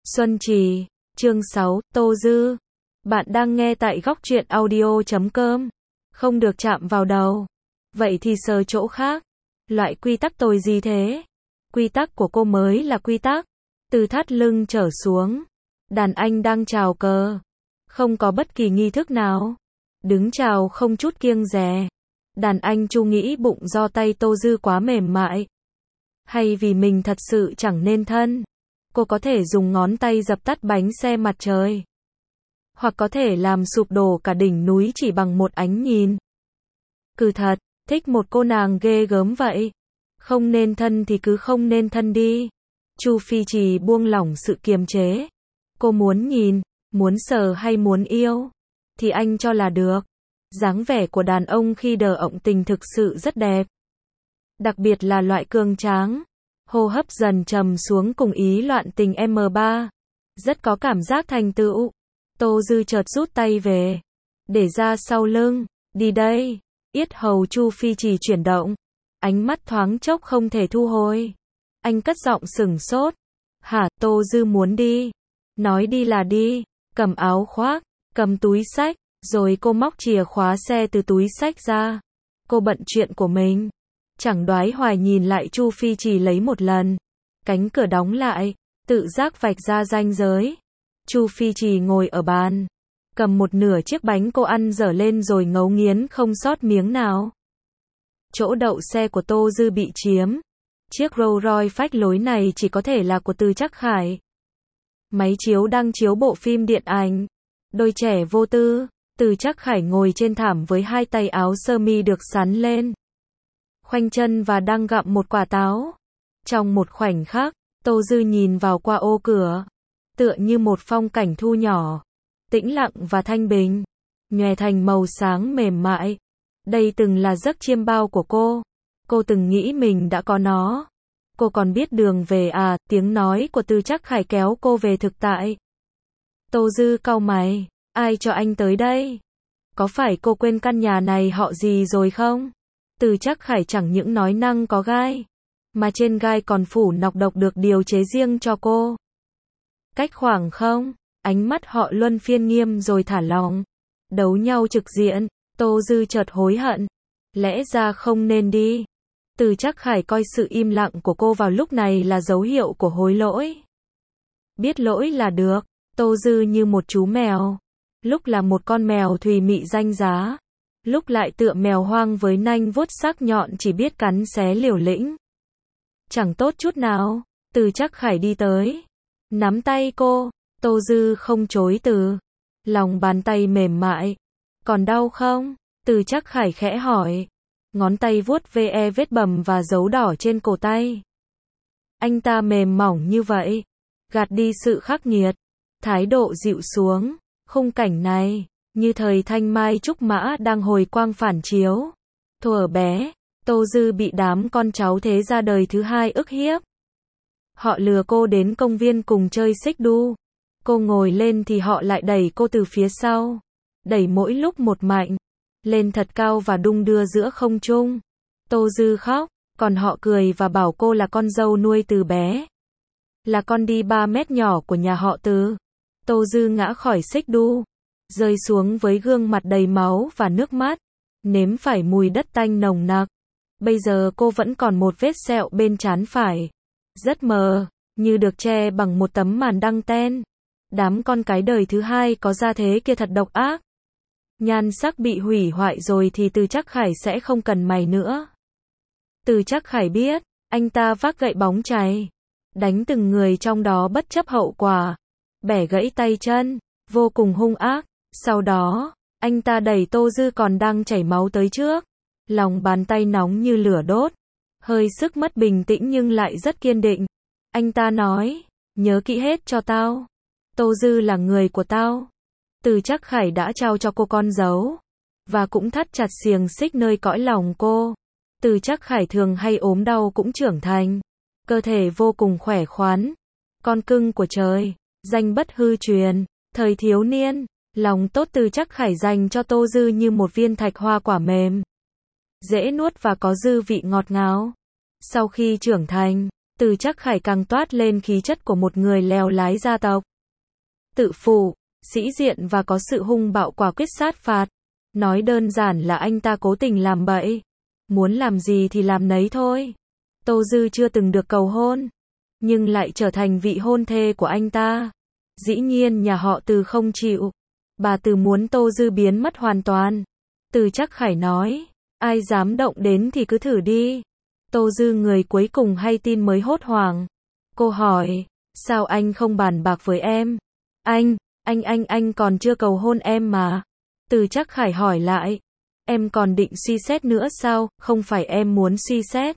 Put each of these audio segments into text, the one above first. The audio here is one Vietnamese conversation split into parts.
Xuân Trì, chương 6, Tô Dư. Bạn đang nghe tại góc truyện audio.com. Không được chạm vào đầu. Vậy thì sờ chỗ khác. Loại quy tắc tồi gì thế? Quy tắc của cô mới là quy tắc. Từ thắt lưng trở xuống. Đàn anh đang chào cờ. Không có bất kỳ nghi thức nào. Đứng chào không chút kiêng dè. Đàn anh Chu nghĩ bụng do tay Tô Dư quá mềm mại. Hay vì mình thật sự chẳng nên thân. Cô có thể dùng ngón tay dập tắt bánh xe mặt trời. Hoặc có thể làm sụp đổ cả đỉnh núi chỉ bằng một ánh nhìn. Cứ thật, thích một cô nàng ghê gớm vậy. Không nên thân thì cứ không nên thân đi. Chu Phi Trì buông lỏng sự kiềm chế. Cô muốn nhìn, muốn sờ hay muốn yêu, thì anh cho là được. Dáng vẻ của đàn ông khi đờ ọng tình thực sự rất đẹp. Đặc biệt là loại cường tráng. Hô hấp dần trầm xuống cùng ý loạn tình M3. Rất có cảm giác thành tựu. Tô Dư chợt rút tay về. Để ra sau lưng. Đi đây. Yết hầu Chu Phi Trì chuyển động. Ánh mắt thoáng chốc không thể thu hồi. Anh cất giọng sửng sốt. Hả? Tô Dư muốn đi. Nói đi là đi. Cầm áo khoác. Cầm túi xách. Rồi cô móc chìa khóa xe từ túi xách ra. Cô bận chuyện của mình. Chẳng đoái hoài nhìn lại Chu Phi Trì lấy một lần. Cánh cửa đóng lại, tự giác vạch ra ranh giới. Chu Phi Trì ngồi ở bàn, cầm một nửa chiếc bánh cô ăn dở lên rồi ngấu nghiến không sót miếng nào. Chỗ đậu xe của Tô Dư bị chiếm. Chiếc Rolls Royce phách lối này chỉ có thể là của Từ Trắc Khải. Máy chiếu đang chiếu bộ phim điện ảnh Đôi trẻ vô tư. Từ Trắc Khải ngồi trên thảm với hai tay áo sơ mi được xắn lên, khoanh chân và đang gặm một quả táo. Trong một khoảnh khắc, Tô Dư nhìn vào qua ô cửa, tựa như một phong cảnh thu nhỏ, tĩnh lặng và thanh bình, nhòe thành màu sáng mềm mại. Đây từng là giấc chiêm bao của cô. Cô từng nghĩ mình đã có nó. Cô còn biết đường về à? Tiếng nói của Từ Trắc Khải kéo cô về thực tại. Tô Dư cau mày. Ai cho anh tới đây? Có phải cô quên căn nhà này họ gì rồi không? Từ Trắc Khải chẳng những nói năng có gai, mà trên gai còn phủ nọc độc được điều chế riêng cho cô. Cách khoảng không, ánh mắt họ luân phiên nghiêm rồi thả lỏng. Đấu nhau trực diện, Tô Dư chợt hối hận. Lẽ ra không nên đi. Từ Trắc Khải coi sự im lặng của cô vào lúc này là dấu hiệu của hối lỗi. Biết lỗi là được. Tô Dư như một chú mèo. Lúc là một con mèo thùy mị danh giá. Lúc lại tựa mèo hoang với nanh vuốt sắc nhọn chỉ biết cắn xé liều lĩnh. Chẳng tốt chút nào. Từ Trắc Khải đi tới, nắm tay cô. Tô Dư không chối từ. Lòng bàn tay mềm mại. Còn đau không? Từ Trắc Khải khẽ hỏi. Ngón tay vuốt ve vết bầm và dấu đỏ trên cổ tay. Anh ta mềm mỏng như vậy, gạt đi sự khắc nghiệt, thái độ dịu xuống. Khung cảnh này, như thời thanh mai trúc mã đang hồi quang phản chiếu. Thuở bé, Tô Dư bị đám con cháu thế gia đời thứ hai ức hiếp. Họ lừa cô đến công viên cùng chơi xích đu. Cô ngồi lên thì họ lại đẩy cô từ phía sau. Đẩy mỗi lúc một mạnh, lên thật cao và đung đưa giữa không trung. Tô Dư khóc, còn họ cười và bảo cô là con dâu nuôi từ bé. Là con đi 3 mét nhỏ của nhà họ Từ. Tô Dư ngã khỏi xích đu, rơi xuống với gương mặt đầy máu và nước mắt, nếm phải mùi đất tanh nồng nặc. Bây giờ cô vẫn còn một vết sẹo bên trán phải, rất mờ, như được che bằng một tấm màn đăng ten. Đám con cái đời thứ hai có gia thế kia thật độc ác. Nhan sắc bị hủy hoại rồi thì Từ Trắc Khải sẽ không cần mày nữa. Từ Trắc Khải biết, anh ta vác gậy bóng chày, đánh từng người trong đó bất chấp hậu quả. Bẻ gãy tay chân, vô cùng hung ác. Sau đó, anh ta đẩy Tô Dư còn đang chảy máu tới trước. Lòng bàn tay nóng như lửa đốt. Hơi sức mất bình tĩnh nhưng lại rất kiên định. Anh ta nói, nhớ kỹ hết cho tao. Tô Dư là người của tao. Từ Trắc Khải đã trao cho cô con dấu, và cũng thắt chặt xiềng xích nơi cõi lòng cô. Từ Trắc Khải thường hay ốm đau cũng trưởng thành. Cơ thể vô cùng khỏe khoắn. Con cưng của trời. Danh bất hư truyền. Thời thiếu niên, lòng tốt Từ Trắc Khải dành cho Tô Dư như một viên thạch hoa quả mềm, dễ nuốt và có dư vị ngọt ngào. Sau khi trưởng thành, Từ Trác Khải càng toát lên khí chất của một người lèo lái gia tộc. Tự phụ, sĩ diện và có sự hung bạo quả quyết sát phạt. Nói đơn giản là anh ta cố tình làm bậy. Muốn làm gì thì làm nấy thôi. Tô Dư chưa từng được cầu hôn, nhưng lại trở thành vị hôn thê của anh ta. Dĩ nhiên nhà họ Từ không chịu. Bà Từ muốn Tô Dư biến mất hoàn toàn. Từ Trác Khải nói, ai dám động đến thì cứ thử đi. Tô Dư người cuối cùng hay tin mới hốt hoảng. Cô hỏi, sao anh không bàn bạc với em? Anh còn chưa cầu hôn em mà. Từ Trác Khải hỏi lại, em còn định suy xét nữa sao? Không phải em muốn suy xét,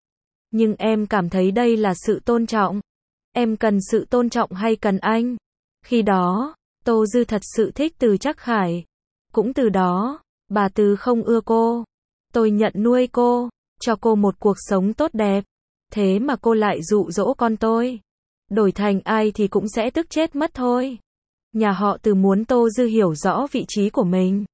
nhưng em cảm thấy đây là sự tôn trọng. Em cần sự tôn trọng hay cần anh? Khi đó, Tô Dư thật sự thích Từ Trác Khải. Cũng từ đó, bà Từ không ưa cô. Tôi nhận nuôi cô, cho cô một cuộc sống tốt đẹp. Thế mà cô lại dụ dỗ con tôi. Đổi thành ai thì cũng sẽ tức chết mất thôi. Nhà họ Từ muốn Tô Dư hiểu rõ vị trí của mình.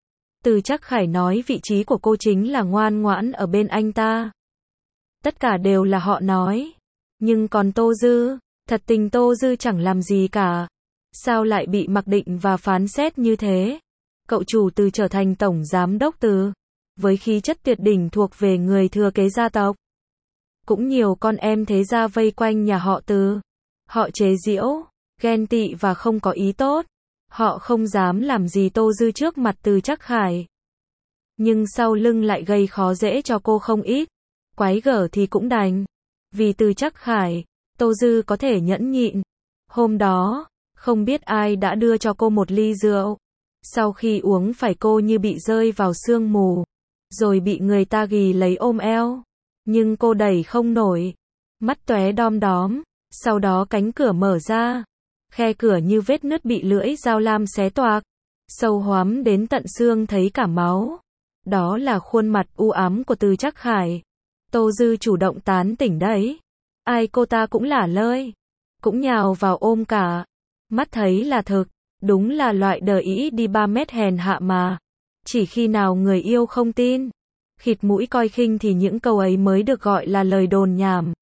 Từ Trác Khải nói vị trí của cô chính là ngoan ngoãn ở bên anh ta. Tất cả đều là họ nói. Nhưng còn Tô Dư, thật tình Tô Dư chẳng làm gì cả. Sao lại bị mặc định và phán xét như thế? Cậu chủ Từ trở thành tổng giám đốc Từ, với khí chất tuyệt đỉnh thuộc về người thừa kế gia tộc. Cũng nhiều con em thế gia vây quanh nhà họ Từ. Họ chế giễu, ghen tị và không có ý tốt. Họ không dám làm gì Tô Dư trước mặt Từ Trác Khải. Nhưng sau lưng lại gây khó dễ cho cô không ít. Quái gở thì cũng đành. Vì Từ Trác Khải, Tô Dư có thể nhẫn nhịn. Hôm đó, không biết ai đã đưa cho cô một ly rượu. Sau khi uống phải cô như bị rơi vào sương mù. Rồi bị người ta ghì lấy ôm eo. Nhưng cô đẩy không nổi. Mắt tóe đom đóm. Sau đó cánh cửa mở ra. Khe cửa như vết nứt bị lưỡi dao lam xé toạc. Sâu hoắm đến tận xương thấy cả máu. Đó là khuôn mặt u ám của Từ Trác Khải. Tô Dư chủ động tán tỉnh đấy. Ai cô ta cũng lả lơi. Cũng nhào vào ôm cả. Mắt thấy là thực. Đúng là loại đờ ý đi 3 mét hèn hạ mà. Chỉ khi nào người yêu không tin, khịt mũi coi khinh thì những câu ấy mới được gọi là lời đồn nhảm.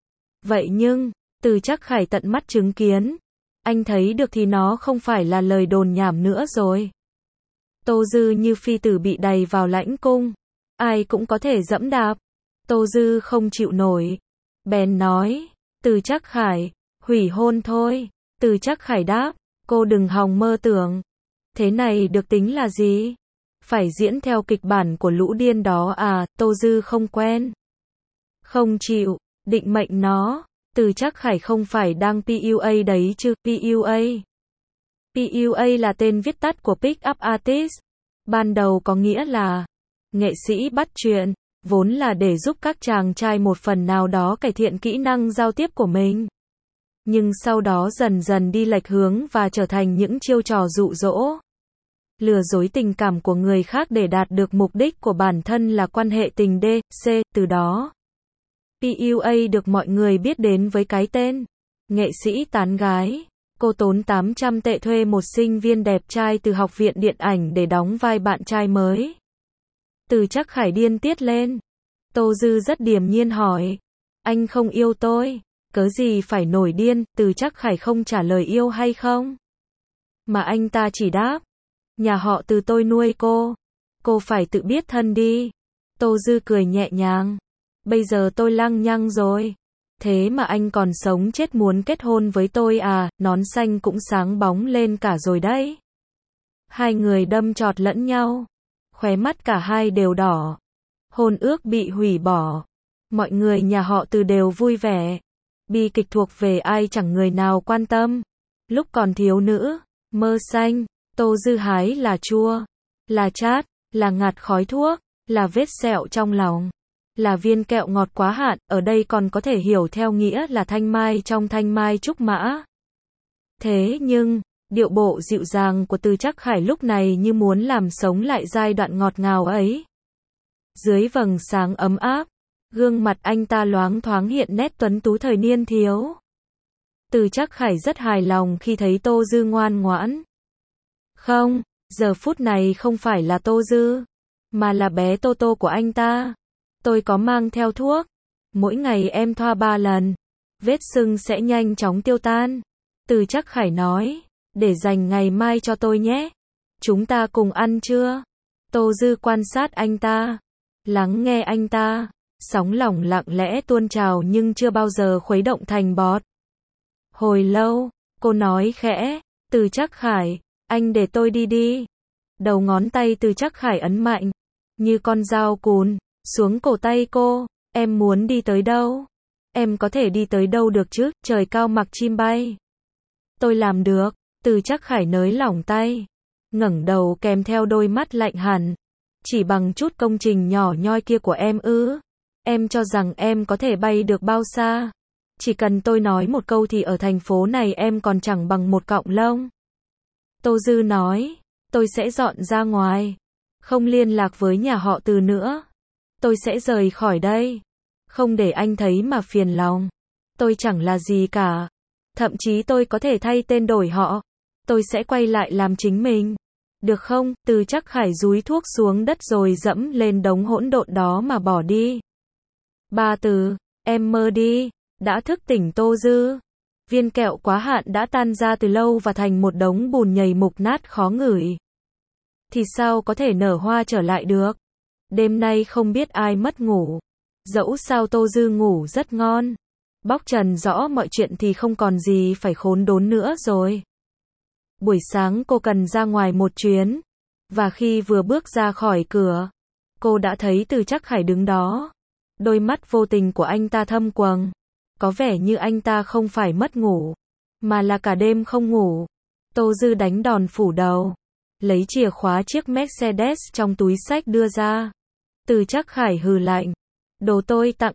Vậy nhưng, Từ Trác Khải tận mắt chứng kiến. Anh thấy được thì nó không phải là lời đồn nhảm nữa rồi. Tô Dư như phi tử bị đày vào lãnh cung. Ai cũng có thể dẫm đạp. Tô Dư không chịu nổi. Bèn nói, Từ Trác Khải, hủy hôn thôi. Từ Trác Khải đáp, cô đừng hòng mơ tưởng. Thế này được tính là gì? Phải diễn theo kịch bản của lũ điên đó à? Tô Dư không quen. Không chịu, định mệnh nó. Từ Trác Khải không phải đang PUA đấy chứ? PUA. PUA là tên viết tắt của Pick Up Artist. Ban đầu có nghĩa là nghệ sĩ bắt chuyện, vốn là để giúp các chàng trai một phần nào đó cải thiện kỹ năng giao tiếp của mình. Nhưng sau đó dần dần đi lệch hướng và trở thành những chiêu trò dụ dỗ, lừa dối tình cảm của người khác để đạt được mục đích của bản thân là quan hệ tình D.C. Từ đó, PUA được mọi người biết đến với cái tên nghệ sĩ tán gái. Cô tốn 800 tệ thuê một sinh viên đẹp trai từ học viện điện ảnh để đóng vai bạn trai mới. Từ Trác Khải điên tiết lên. Tô Dư rất điềm nhiên hỏi, anh không yêu tôi, cớ gì phải nổi điên? Từ Trác Khải không trả lời yêu hay không, mà anh ta chỉ đáp, nhà họ Từ tôi nuôi cô phải tự biết thân đi. Tô Dư cười nhẹ nhàng, bây giờ tôi lăng nhăng rồi. Thế mà anh còn sống chết muốn kết hôn với tôi à? Nón xanh cũng sáng bóng lên cả rồi đấy. Hai người đâm chọt lẫn nhau. Khóe mắt cả hai đều đỏ. Hôn ước bị hủy bỏ. Mọi người nhà họ Từ đều vui vẻ. Bi kịch thuộc về ai chẳng người nào quan tâm. Lúc còn thiếu nữ, mơ xanh, Tô Dư hái là chua, là chát, là ngạt khói thuốc, là vết sẹo trong lòng, là viên kẹo ngọt quá hạn. Ở đây còn có thể hiểu theo nghĩa là thanh mai trong thanh mai trúc mã. Thế nhưng, điệu bộ dịu dàng của Từ Trác Khải lúc này như muốn làm sống lại giai đoạn ngọt ngào ấy. Dưới vầng sáng ấm áp, gương mặt anh ta loáng thoáng hiện nét tuấn tú thời niên thiếu. Từ Trác Khải rất hài lòng khi thấy Tô Dư ngoan ngoãn. Không, giờ phút này không phải là Tô Dư, mà là bé Tô Tô của anh ta. Tôi có mang theo thuốc. Mỗi ngày em thoa 3 lần. vết sưng sẽ nhanh chóng tiêu tan. Từ Trác Khải nói, để dành ngày mai cho tôi nhé. Chúng ta cùng ăn trưa. Tô Dư quan sát anh ta, lắng nghe anh ta, sóng lòng lặng lẽ tuôn trào nhưng chưa bao giờ khuấy động thành bọt. Hồi lâu, cô nói khẽ, Từ Trác Khải, anh để tôi đi đi. Đầu ngón tay Từ Trác Khải ấn mạnh, như con dao cùn, xuống cổ tay cô. Em muốn đi tới đâu? Em có thể đi tới đâu được chứ, trời cao mặc chim bay. Tôi làm được. Từ Trác Khải nới lỏng tay, ngẩng đầu kèm theo đôi mắt lạnh hẳn. Chỉ bằng chút công trình nhỏ nhoi kia của em ư? Em cho rằng em có thể bay được bao xa? Chỉ cần tôi nói một câu thì ở thành phố này em còn chẳng bằng một cọng lông. Tô Dư nói, tôi sẽ dọn ra ngoài, không liên lạc với nhà họ Từ nữa. Tôi sẽ rời khỏi đây, không để anh thấy mà phiền lòng. Tôi chẳng là gì cả. Thậm chí tôi có thể thay tên đổi họ. Tôi sẽ quay lại làm chính mình. Được không? Từ Trác Khải dúi thuốc xuống đất rồi dẫm lên đống hỗn độn đó mà bỏ đi. Ba Từ, em mơ đi. Đã thức tỉnh Tô Dư. Viên kẹo quá hạn đã tan ra từ lâu và thành một đống bùn nhầy mục nát khó ngửi. Thì sao có thể nở hoa trở lại được? Đêm nay không biết ai mất ngủ. Dẫu sao Tô Dư ngủ rất ngon. Bóc trần rõ mọi chuyện thì không còn gì phải khốn đốn nữa rồi. Buổi sáng cô cần ra ngoài một chuyến. Và khi vừa bước ra khỏi cửa, cô đã thấy Từ Trác Khải đứng đó. Đôi mắt vô tình của anh ta thâm quầng. Có vẻ như anh ta không phải mất ngủ, mà là cả đêm không ngủ. Tô Dư đánh đòn phủ đầu, lấy chìa khóa chiếc Mercedes trong túi xách đưa ra. Từ Trác Khải hừ lạnh. Đồ tôi tặng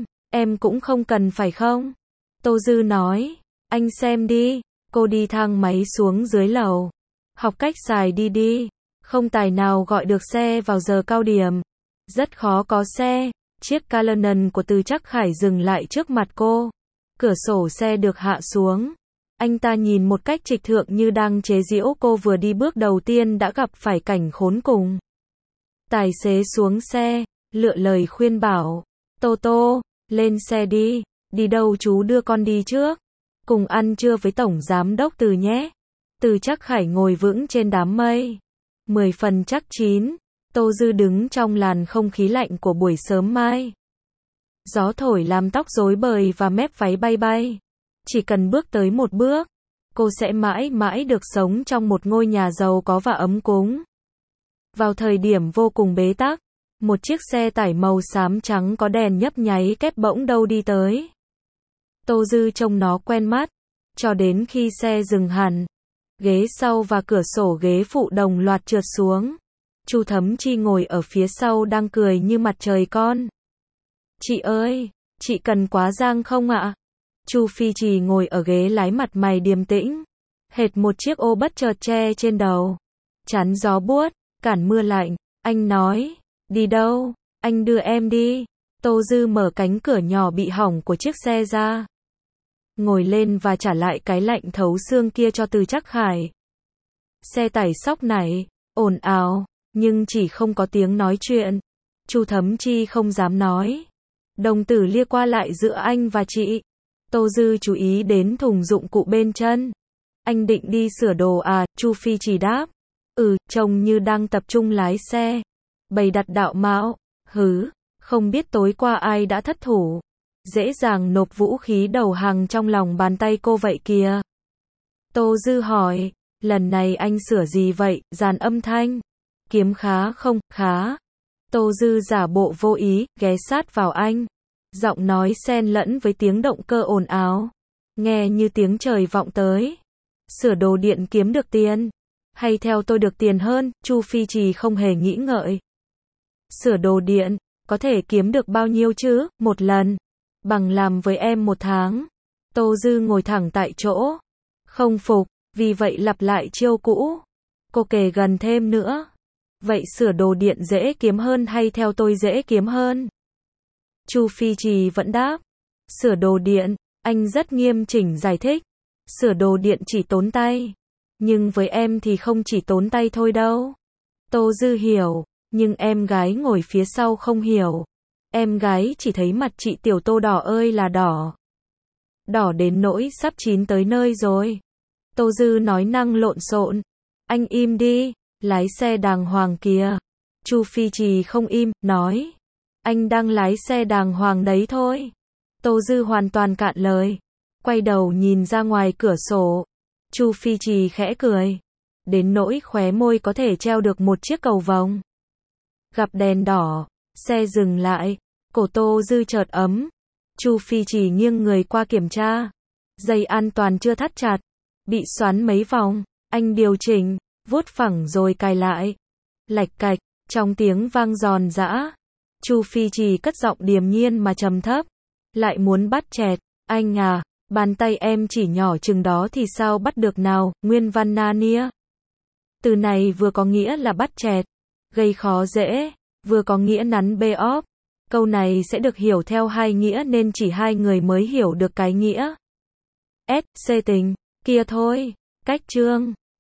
em cũng không cần phải không? Tô Dư nói, anh xem đi. Cô đi thang máy xuống dưới lầu. Học cách xài đi. Không tài nào gọi được xe vào giờ cao điểm. Rất khó có xe. Chiếc Callanan của Từ Trác Khải dừng lại trước mặt cô. Cửa sổ xe được hạ xuống. Anh ta nhìn một cách trịch thượng như đang chế giễu cô vừa đi bước đầu tiên đã gặp phải cảnh khốn cùng. Tài xế xuống xe, lựa lời khuyên bảo. Tô, lên xe đi. Đi đâu chú đưa con đi trước. Cùng ăn trưa với Tổng Giám Đốc Từ nhé. Từ Trác Khải ngồi vững trên đám mây. 10 phần chắc chín. Tô Dư đứng trong làn không khí lạnh của buổi sớm mai. Gió thổi làm tóc rối bời và mép váy bay bay. Chỉ cần bước tới một bước, cô sẽ mãi mãi được sống trong một ngôi nhà giàu có và ấm cúng. Vào thời điểm vô cùng bế tắc, một chiếc xe tải màu xám trắng có đèn nhấp nháy kép bỗng đâu đi tới. Tô Dư trông nó quen mắt, cho đến khi xe dừng hẳn. Ghế sau và cửa sổ ghế phụ đồng loạt trượt xuống. Chu Thấm Chi ngồi ở phía sau đang cười như mặt trời con. Chị ơi, chị cần quá giang không ạ? Chu Phi Trì ngồi ở ghế lái mặt mày điềm tĩnh. Hệt một chiếc ô bất chợt che trên đầu. Chắn gió buốt, cản mưa lạnh. Anh nói, đi đâu? Anh đưa em đi. Tô Dư mở cánh cửa nhỏ bị hỏng của chiếc xe ra. Ngồi lên và trả lại cái lạnh thấu xương kia cho Từ Trác Khải. Xe tải xóc nảy, ồn ào, nhưng chỉ không có tiếng nói chuyện. Chu Thấm Chi không dám nói. Đồng tử lia qua lại giữa anh và chị. Tô Dư chú ý đến thùng dụng cụ bên chân. Anh định đi sửa đồ à? Chu Phi Chỉ đáp. Trông như đang tập trung lái xe. Bày đặt đạo mạo. Không biết tối qua ai đã thất thủ. Dễ dàng nộp vũ khí đầu hàng trong lòng bàn tay cô vậy kìa. Tô Dư hỏi, lần này anh sửa gì vậy? Dàn âm thanh. Kiếm khá không? Khá. Tô Dư giả bộ vô ý, ghé sát vào anh. Giọng nói xen lẫn với tiếng động cơ ồn ào. Nghe như tiếng trời vọng tới. Sửa đồ điện kiếm được tiền. Hay theo tôi được tiền hơn? Chu Phi Trì không hề nghĩ ngợi. Sửa đồ điện, có thể kiếm được bao nhiêu chứ? Một lần. Bằng làm với em 1 tháng. Tô Dư ngồi thẳng tại chỗ. Không phục, vì vậy lặp lại chiêu cũ. Cô kề gần thêm nữa. Vậy sửa đồ điện dễ kiếm hơn hay theo tôi dễ kiếm hơn? Chu Phi Trì vẫn đáp. Sửa đồ điện, anh rất nghiêm chỉnh giải thích. Sửa đồ điện chỉ tốn tay. Nhưng với em thì không chỉ tốn tay thôi đâu. Tô Dư hiểu, nhưng em gái ngồi phía sau không hiểu. Em gái chỉ thấy mặt chị Tiểu Tô đỏ ơi là đỏ. đỏ đến nỗi sắp chín tới nơi rồi. Tô Dư nói năng lộn xộn. Anh im đi, lái xe đàng hoàng kìa. Chu Phi Trì không im, nói. Anh đang lái xe đàng hoàng đấy thôi. Tô Dư hoàn toàn cạn lời. Quay đầu nhìn ra ngoài cửa sổ. Chu Phi Trì khẽ cười. Đến nỗi khóe môi có thể treo được một chiếc cầu vồng. Gặp đèn đỏ, xe dừng lại. Cổ Tô Dư chợt ấm. Chu Phi Trì nghiêng người qua kiểm tra. Dây an toàn chưa thắt chặt. Bị xoắn mấy vòng. Anh điều chỉnh, vuốt phẳng rồi cài lại. Lạch cạch, trong tiếng vang giòn giã. Chu Phi Trì cất giọng điềm nhiên mà trầm thấp. Lại muốn bắt chẹt. Anh à, bàn tay em chỉ nhỏ chừng đó thì sao bắt được nào, nguyên văn Narnia. Từ này vừa có nghĩa là bắt chẹt, gây khó dễ, vừa có nghĩa nắn bê óp. Câu này sẽ được hiểu theo hai nghĩa nên chỉ hai người mới hiểu được cái nghĩa. S. C tình, kia thôi, cách chương.